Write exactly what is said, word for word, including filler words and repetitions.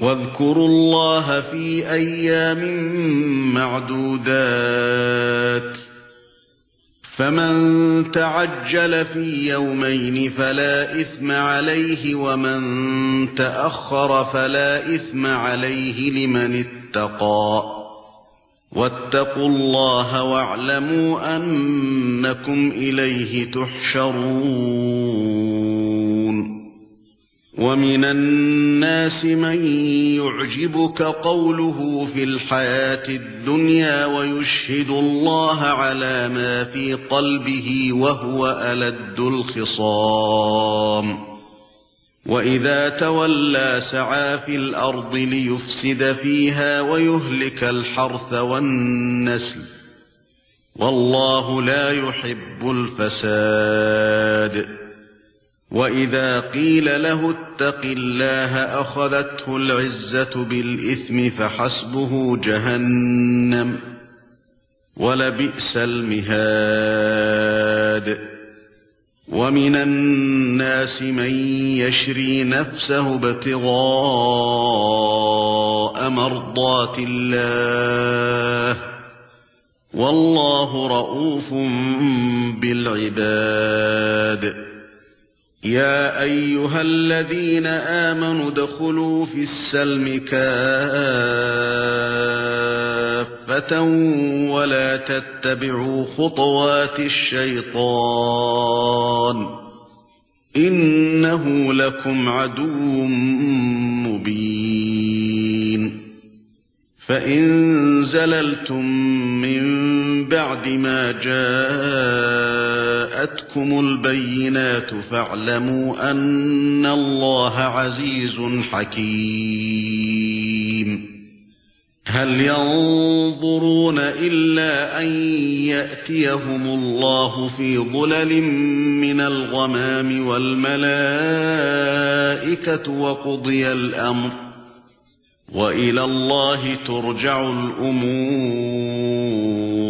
واذكروا الله في أيام معدودات فمن تعجل في يومين فلا إثم عليه ومن تأخر فلا إثم عليه لمن اتقى واتقوا الله واعلموا أنكم إليه تحشرون ومن الناس من يعجبك قوله في الحياة الدنيا ويشهد الله على ما في قلبه وهو ألد الخصام وإذا تولى سعى في الأرض ليفسد فيها ويهلك الحرث والنسل والله لا يحب الفساد وإذا قيل له اتق الله أخذته العزة بالإثم فحسبه جهنم ولبئس المهاد ومن الناس من يشري نفسه ابتغاء مرضات الله والله رؤوف بالعباد يا أيها الذين آمنوا ادخلوا في السلم كافة ولا تتبعوا خطوات الشيطان إنه لكم عدو مبين فإن زللتم من بعد ما جاءتكم البينات فاعلموا أن الله عزيز حكيم هل ينظرون إلا أن يأتيهم الله في ظلل من الغمام والملائكة وقضي الأمر وإلى الله ترجع الأمور